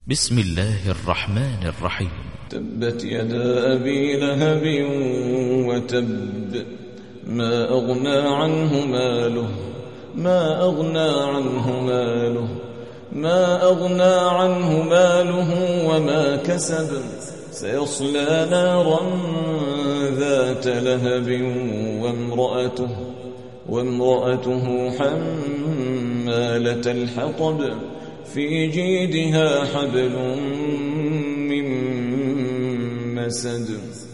بسم الله الرحمن الرحيم. تبت يدا أبي لهب وتب، ما أغنى عنه ماله وما كسب، سيصلى نارا ذات لهب وامرأته حمالة الحطب، في جيدها حبل من مسد.